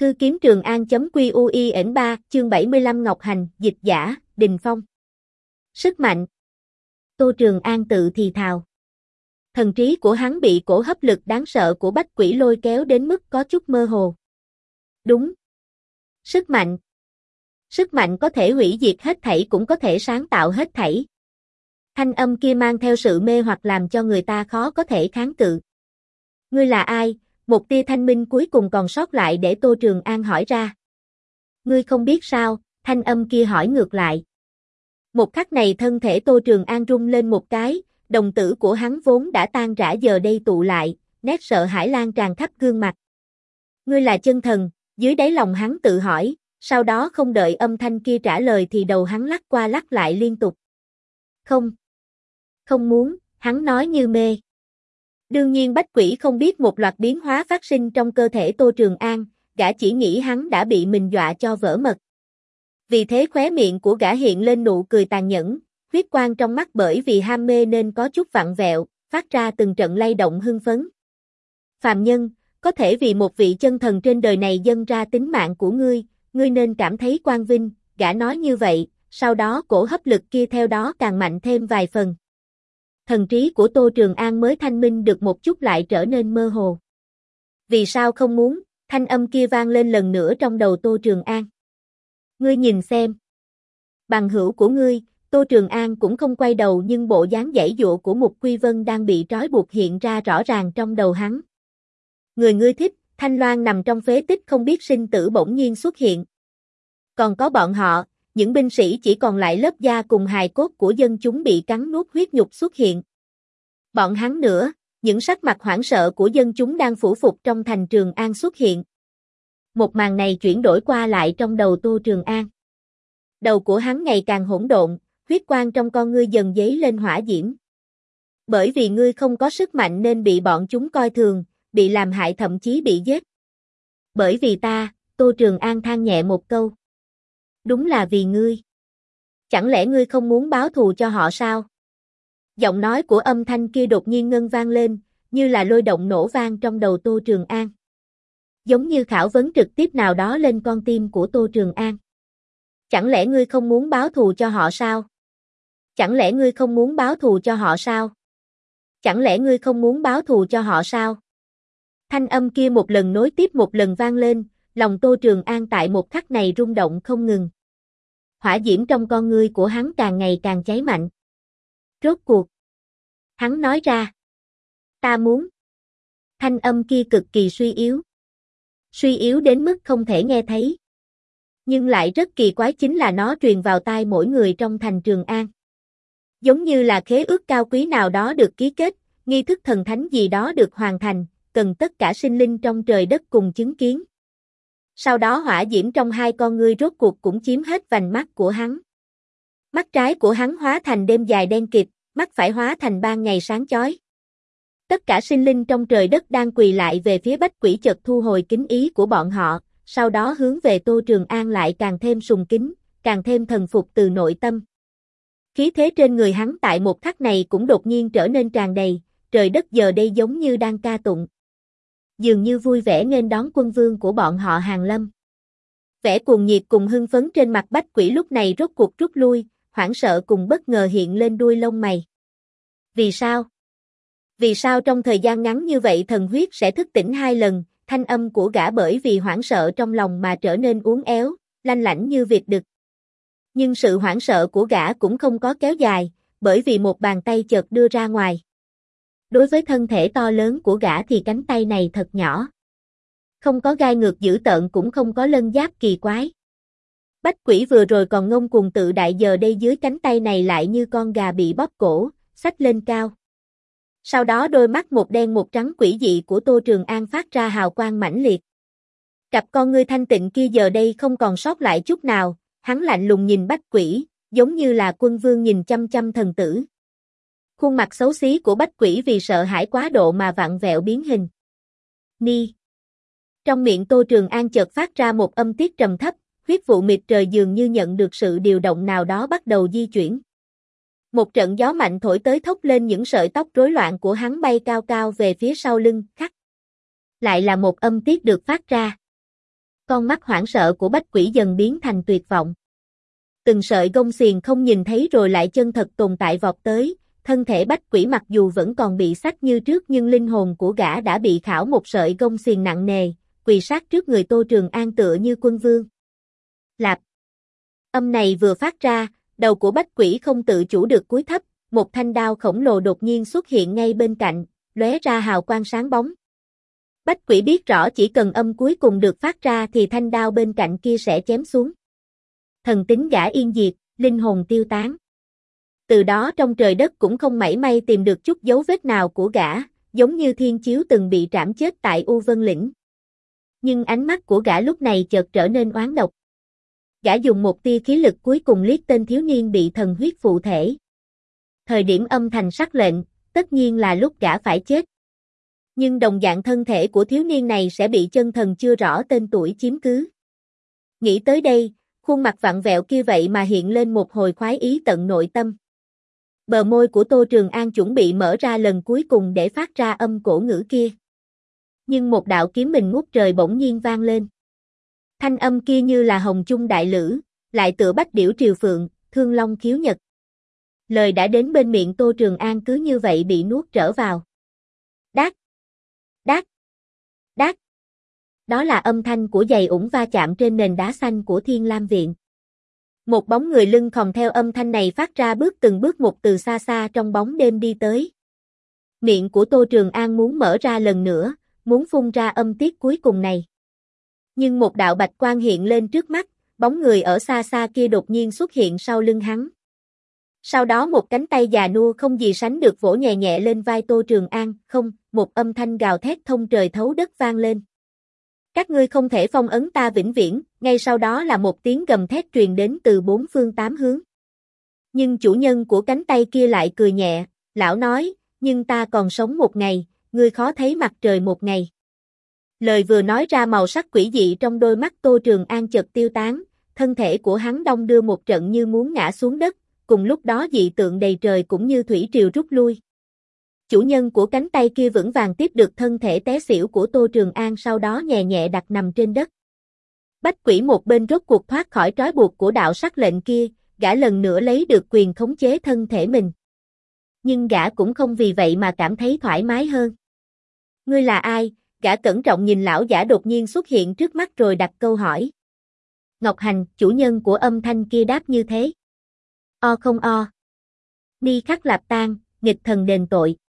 Thư kiếm Trường An.quy.ui.3, chương 75 Ngọc Hành, dịch giả, Đình Phong. Sức mạnh. Tô Trường An tự thì thào. Thần trí của hắn bị cổ hấp lực đáng sợ của bách quỷ lôi kéo đến mức có chút mơ hồ. Đúng. Sức mạnh. Sức mạnh có thể hủy diệt hết thảy cũng có thể sáng tạo hết thảy. Thanh âm kia mang theo sự mê hoặc làm cho người ta khó có thể kháng cự. Ngươi là ai? Một tia thanh minh cuối cùng còn sót lại để Tô Trường An hỏi ra. Ngươi không biết sao? Thanh âm kia hỏi ngược lại. Một khắc này thân thể Tô Trường An rung lên một cái, đồng tử của hắn vốn đã tan rã giờ đây tụ lại, nét sợ hãi lan tràn khắp gương mặt. Ngươi là chân thần, dưới đáy lòng hắn tự hỏi, sau đó không đợi âm thanh kia trả lời thì đầu hắn lắc qua lắc lại liên tục. Không. Không muốn, hắn nói như mê. Đương nhiên bách quỷ không biết một loạt biến hóa phát sinh trong cơ thể Tô Trường An, gã chỉ nghĩ hắn đã bị mình dọa cho vỡ mật. Vì thế khóe miệng của gã hiện lên nụ cười tàn nhẫn, huyết quang trong mắt bởi vì ham mê nên có chút vặn vẹo, phát ra từng trận lay động hưng phấn. Phàm nhân, có thể vì một vị chân thần trên đời này dâng ra tính mạng của ngươi nên cảm thấy quang vinh, gã nói như vậy, sau đó cổ hấp lực kia theo đó càng mạnh thêm vài phần. Thần trí của Tô Trường An mới thanh minh được một chút lại trở nên mơ hồ. Vì sao không muốn? Thanh âm kia vang lên lần nữa trong đầu Tô Trường An. Ngươi nhìn xem. Bằng hữu của ngươi, Tô Trường An cũng không quay đầu nhưng bộ dáng giãy giụa của Mục Quy Vân đang bị trói buộc hiện ra rõ ràng trong đầu hắn. Người ngươi thích, Thanh Loan nằm trong phế tích không biết sinh tử bỗng nhiên xuất hiện. Còn có bọn họ, những binh sĩ chỉ còn lại lớp da cùng hài cốt của dân chúng bị cắn nuốt huyết nhục xuất hiện. Bọn hắn nữa, những sắc mặt hoảng sợ của dân chúng đang phủ phục trong thành Trường An xuất hiện. Một màn này chuyển đổi qua lại trong đầu Tô Trường An. Đầu của hắn ngày càng hỗn độn, huyết quang trong con ngươi dần dấy lên hỏa diễm. Bởi vì ngươi không có sức mạnh nên bị bọn chúng coi thường, bị làm hại thậm chí bị giết. Bởi vì ta, Tô Trường An than nhẹ một câu. Đúng là vì ngươi. Chẳng lẽ ngươi không muốn báo thù cho họ sao? Giọng nói của âm thanh kia đột nhiên ngân vang lên, như là lôi động nổ vang trong đầu Tô Trường An. Giống như khảo vấn trực tiếp nào đó lên con tim của Tô Trường An. Chẳng lẽ ngươi không muốn báo thù cho họ sao? Chẳng lẽ ngươi không muốn báo thù cho họ sao? Chẳng lẽ ngươi không muốn báo thù cho họ sao? Thanh âm kia một lần nối tiếp một lần vang lên, lòng Tô Trường An tại một khắc này rung động không ngừng. Hỏa diễm trong con ngươi của hắn càng ngày càng cháy mạnh. Rốt cuộc. Hắn nói ra. Ta muốn. Thanh âm kia cực kỳ suy yếu. Suy yếu đến mức không thể nghe thấy. Nhưng lại rất kỳ quái chính là nó truyền vào tai mỗi người trong thành Trường An. Giống như là khế ước cao quý nào đó được ký kết, nghi thức thần thánh gì đó được hoàn thành, cần tất cả sinh linh trong trời đất cùng chứng kiến. Sau đó hỏa diễm trong hai con ngươi rốt cuộc cũng chiếm hết vành mắt của hắn. Mắt trái của hắn hóa thành đêm dài đen kịt, mắt phải hóa thành ban ngày sáng chói. Tất cả sinh linh trong trời đất đang quỳ lại về phía bách quỷ chợt thu hồi kính ý của bọn họ, sau đó hướng về Tô Trường An lại càng thêm sùng kính, càng thêm thần phục từ nội tâm. Khí thế trên người hắn tại một khắc này cũng đột nhiên trở nên tràn đầy, trời đất giờ đây giống như đang ca tụng. Dường như vui vẻ nghênh đón quân vương của bọn họ Hàn Lâm. Vẻ cuồng nhiệt cùng hưng phấn trên mặt bách quỷ lúc này rốt cuộc rút lui, hoảng sợ cùng bất ngờ hiện lên đuôi lông mày. Vì sao? Vì sao trong thời gian ngắn như vậy thần huyết sẽ thức tỉnh hai lần, thanh âm của gã bởi vì hoảng sợ trong lòng mà trở nên uốn éo, lanh lảnh như vịt đực. Nhưng sự hoảng sợ của gã cũng không có kéo dài, bởi vì một bàn tay chợt đưa ra ngoài. Đối với thân thể to lớn của gã thì cánh tay này thật nhỏ. Không có gai ngược dữ tợn cũng không có lân giáp kỳ quái. Bách quỷ vừa rồi còn ngông cuồng tự đại giờ đây dưới cánh tay này lại như con gà bị bóp cổ, xách lên cao. Sau đó đôi mắt một đen một trắng quỷ dị của Tô Trường An phát ra hào quang mãnh liệt. Cặp con ngươi thanh tịnh kia giờ đây không còn sót lại chút nào, hắn lạnh lùng nhìn bách quỷ, giống như là quân vương nhìn chăm chăm thần tử. Khuôn mặt xấu xí của bách quỷ vì sợ hãi quá độ mà vặn vẹo biến hình. Ni. Trong miệng Tô Trường An chợt phát ra một âm tiết trầm thấp, huyết vụ mịt trời dường như nhận được sự điều động nào đó bắt đầu di chuyển. Một trận gió mạnh thổi tới thốc lên những sợi tóc rối loạn của hắn bay cao cao về phía sau lưng, khắc. Lại là một âm tiết được phát ra. Con mắt hoảng sợ của Bách Quỷ dần biến thành tuyệt vọng. Từng sợi gông xiềng không nhìn thấy rồi lại chân thật tồn tại vọt tới, thân thể Bách Quỷ mặc dù vẫn còn bị xách như trước nhưng linh hồn của gã đã bị khảo một sợi gông xiềng nặng nề, quỳ sát trước người Tô Trường An tựa như quân vương. Lạp. Âm này vừa phát ra, đầu của Bách Quỷ không tự chủ được cúi thấp, một thanh đao khổng lồ đột nhiên xuất hiện ngay bên cạnh, lóe ra hào quang sáng bóng. Bách Quỷ biết rõ chỉ cần âm cuối cùng được phát ra thì thanh đao bên cạnh kia sẽ chém xuống. Thần tính gã yên diệt, linh hồn tiêu tán. Từ đó trong trời đất cũng không mảy may tìm được chút dấu vết nào của gã, giống như Thiên Chiếu từng bị trảm chết tại U Vân Lĩnh. Nhưng ánh mắt của gã lúc này chợt trở nên oán độc. Gã dùng một tia khí lực cuối cùng liếc tên thiếu niên bị thần huyết phụ thể. Thời điểm âm thành sắc lệnh, tất nhiên là lúc gã phải chết. Nhưng đồng dạng thân thể của thiếu niên này sẽ bị chân thần chưa rõ tên tuổi chiếm cứ. Nghĩ tới đây, khuôn mặt vặn vẹo kia vậy mà hiện lên một hồi khoái ý tận nội tâm. Bờ môi của Tô Trường An chuẩn bị mở ra lần cuối cùng để phát ra âm cổ ngữ kia. Nhưng một đạo kiếm mình ngút trời bỗng nhiên vang lên. Thanh âm kia như là hồng chung đại lữ, lại tựa bách điểu triều phượng, thương long khiếu nhật. Lời đã đến bên miệng Tô Trường An cứ như vậy bị nuốt trở vào. Đát, đát, đát. Đó là âm thanh của giày ủng va chạm trên nền đá xanh của Thiên Lam Viện. Một bóng người lưng khòng theo âm thanh này phát ra bước từng bước một từ xa xa trong bóng đêm đi tới. Miệng của Tô Trường An muốn mở ra lần nữa, muốn phun ra âm tiết cuối cùng này. Nhưng một đạo bạch quang hiện lên trước mắt, bóng người ở xa xa kia đột nhiên xuất hiện sau lưng hắn. Sau đó một cánh tay già nua không gì sánh được vỗ nhẹ nhẹ lên vai Tô Trường An, không, một âm thanh gào thét thông trời thấu đất vang lên. Các ngươi không thể phong ấn ta vĩnh viễn, ngay sau đó là một tiếng gầm thét truyền đến từ bốn phương tám hướng. Nhưng chủ nhân của cánh tay kia lại cười nhẹ, lão nói, nhưng ta còn sống một ngày, ngươi khó thấy mặt trời một ngày. Lời vừa nói ra màu sắc quỷ dị trong đôi mắt Tô Trường An chợt tiêu tán, thân thể của hắn đong đưa một trận như muốn ngã xuống đất, cùng lúc đó dị tượng đầy trời cũng như thủy triều rút lui. Chủ nhân của cánh tay kia vững vàng tiếp được thân thể té xỉu của Tô Trường An sau đó nhẹ nhẹ đặt nằm trên đất. Bách Quỷ một bên rốt cuộc thoát khỏi trói buộc của đạo sắc lệnh kia, gã lần nữa lấy được quyền khống chế thân thể mình. Nhưng gã cũng không vì vậy mà cảm thấy thoải mái hơn. Ngươi là ai? Gã cẩn trọng nhìn lão giả đột nhiên xuất hiện trước mắt rồi đặt câu hỏi. Ngọc Hành, chủ nhân của âm thanh kia đáp như thế. O không o. Ni khắc lạp tan, nghịch thần đền tội.